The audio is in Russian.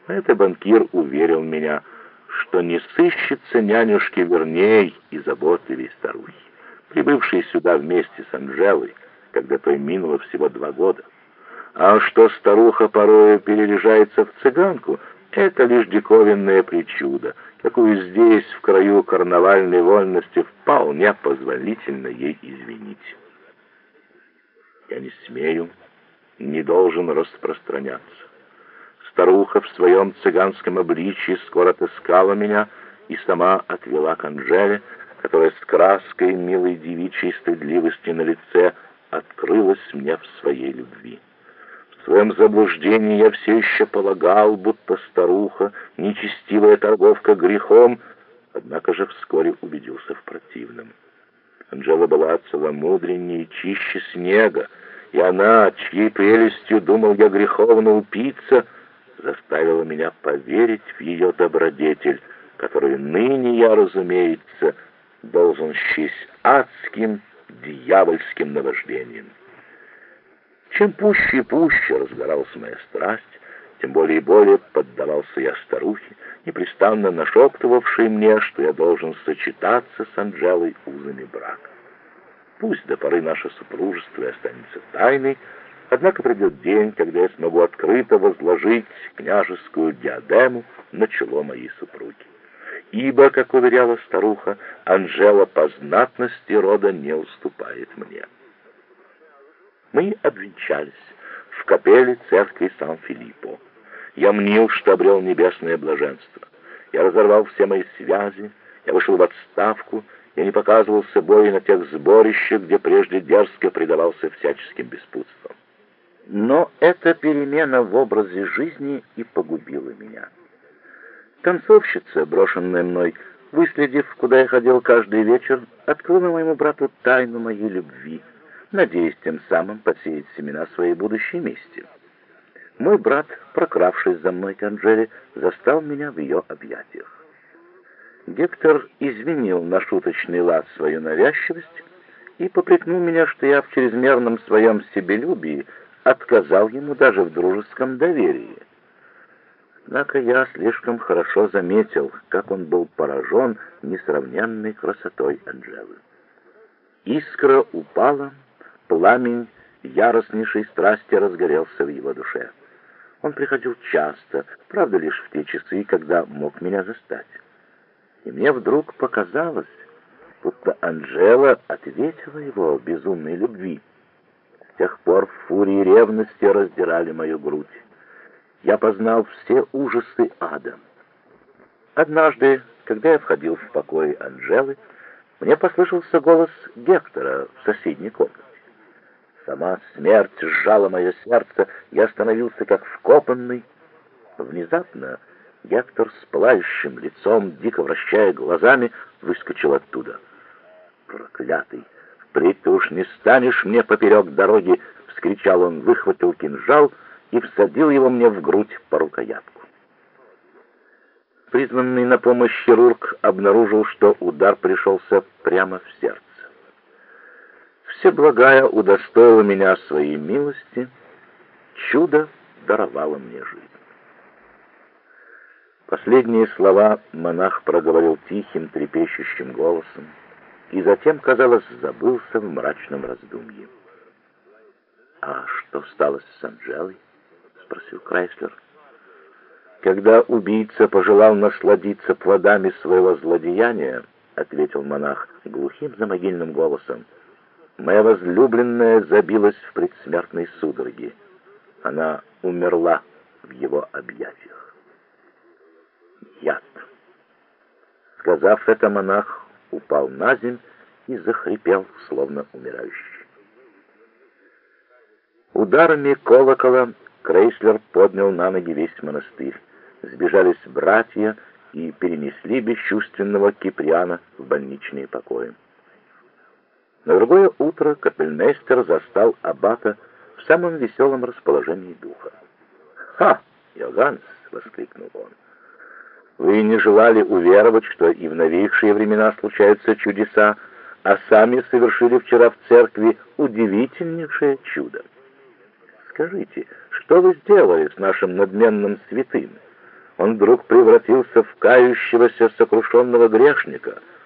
Это банкир уверил меня, что не сыщется нянюшки верней и заботливей старухи, прибывшей сюда вместе с Анжелой, когда той минуло всего 2 года. А что старуха порою переряжается в цыганку, это лишь диковинное причуда, какую здесь, в краю карнавальной вольности, вполне позволительно ей извинить. Я не смею, не должен распространяться. Старуха в своем цыганском обличье скоро отыскала меня и сама отвела к Анжеле, которая с краской милой девичьей стыдливости на лице открылась мне в своей любви. В своем заблуждении я все еще полагал, будто старуха — нечестивая торговка грехом, однако же вскоре убедился в противном. Анжела была целомудреннее и чище снега, и она, чьей прелестью думал я греховно упиться, заставила меня поверить в ее добродетель, которую ныне я, разумеется, должен счесть адским, дьявольским наваждением. Чем пуще и пуще разгоралась моя страсть, тем более и более поддавался я старухе, непрестанно нашептывавшей мне, что я должен сочетаться с Анжелой узами брака. Пусть до поры наше супружество и останется тайной, однако придет день, когда я смогу открыто возложить княжескую диадему на чело моей супруги. Ибо, как уверяла старуха, Анжела по знатности рода не уступает мне. Мы обвенчались в капелле церкви Сан-Филиппо. Я мнил, что обрел небесное блаженство. Я разорвал все мои связи, я вышел в отставку, я не показывался более на тех сборищах, где прежде дерзко предавался всяческим беспутствам. Но эта перемена в образе жизни и погубила меня. Танцовщица, брошенная мной, выследив, куда я ходил каждый вечер, открыла моему брату тайну моей любви, надеясь тем самым посеять семена своей будущей мести. Мой брат, прокравшись за мной к Анжеле, застал меня в ее объятиях. Гектор извинил на шуточный лад свою навязчивость и попрекнул меня, что я в чрезмерном своем себелюбии отказал ему даже в дружеском доверии. Однако я слишком хорошо заметил, как он был поражен несравненной красотой Анжелы. Искра упала, пламень яростнейшей страсти разгорелся в его душе. Он приходил часто, правда, лишь в те часы, когда мог меня застать. И мне вдруг показалось, будто Анжела ответила его безумной любви. С тех пор фурии ревности раздирали мою грудь. Я познал все ужасы ада. Однажды, когда я входил в покой Анжелы, мне послышался голос Гектора в соседней комнате. Сама смерть сжала мое сердце, я остановился как вкопанный. Внезапно Гектор с пылающим лицом, дико вращая глазами, выскочил оттуда. «Проклятый! Впредь ты уж не станешь мне поперек дороги!» — вскричал он, выхватил кинжал и всадил его мне в грудь по рукоятку. Призванный на помощь хирург обнаружил, что удар пришелся прямо в сердце. Всеблагая удостоила меня своей милости, чудо даровало мне жизнь. Последние слова монах проговорил тихим, трепещущим голосом, и затем, казалось, забылся в мрачном раздумье. «А что стало с Анжелой?» — спросил Крайслер. «Когда убийца пожелал насладиться плодами своего злодеяния, — ответил монах глухим замогильным голосом, — моя возлюбленная забилась в предсмертной судороге. Она умерла в его объятиях. Яд!» Сказав это, монах упал на землю и захрипел, словно умирающий. Ударами колокола Крейслер поднял на ноги весь монастырь. Сбежались братья и перенесли бесчувственного Киприана в больничные покои. На другое утро капельмейстер застал аббата в самом веселом расположении духа. «Ха, Йоганнес!» — воскликнул он. «Вы не желали уверовать, что и в новейшие времена случаются чудеса, а сами совершили вчера в церкви удивительнейшее чудо. Скажите, что вы сделали с нашим надменным святым? он вдруг превратился в кающегося сокрушенного грешника.